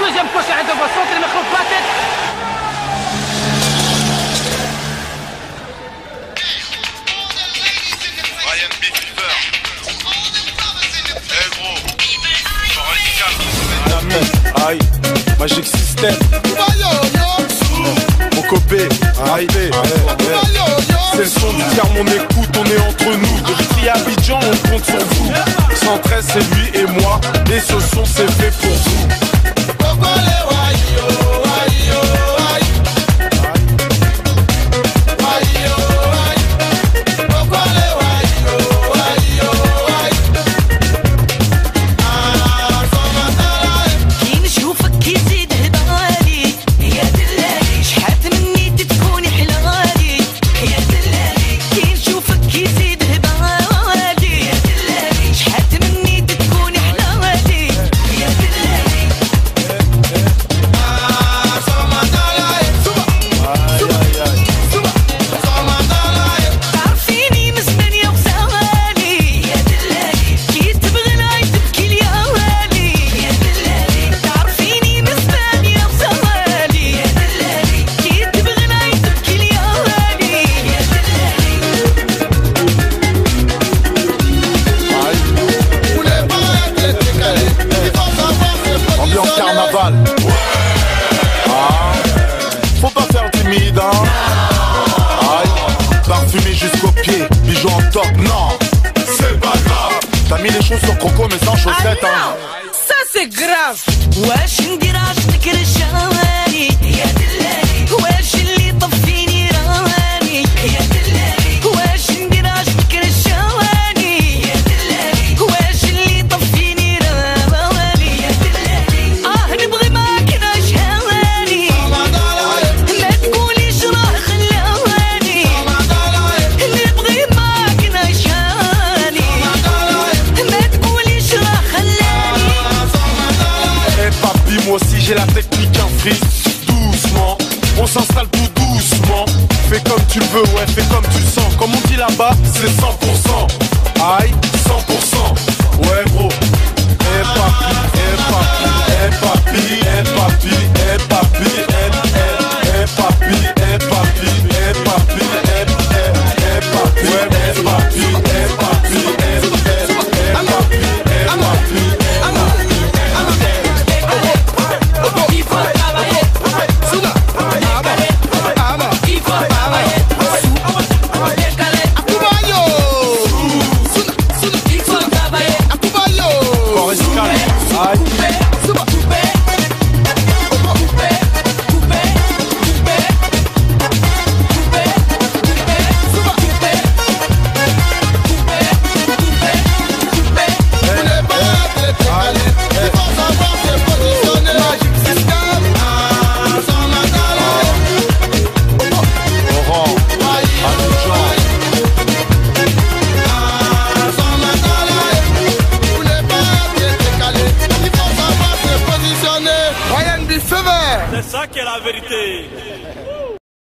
Deuxième crochet عند السنتر مخلوف باتت. Ryan B. Fever. Eh gros. Aïe, Magic System. Mon copé, aïe, c'est le son du tiers, mon écoute, on est entre nous. Depuis Abidjan, on compte sur vous. 113, c'est lui et moi, et ce son c'est fait pour vous. Sur Croco mais sans chaussettes hein. Ça c'est grave. واش ندير عشقك رشاني يا دلالي واش اللي طفيني راني يا دلالي واش ندير عشقك رشاني يا دلالي واش اللي طفيني راني يا دلالي نبغي معاك نشهاني ما تقوليش راه خلاني نبغي معاك نشهاني moi aussi j'ai la technique en frise. Doucement, on s'installe tout doucement. Fais comme tu le veux, ouais, fais comme tu le sens. Comme on dit là-bas, c'est 100%.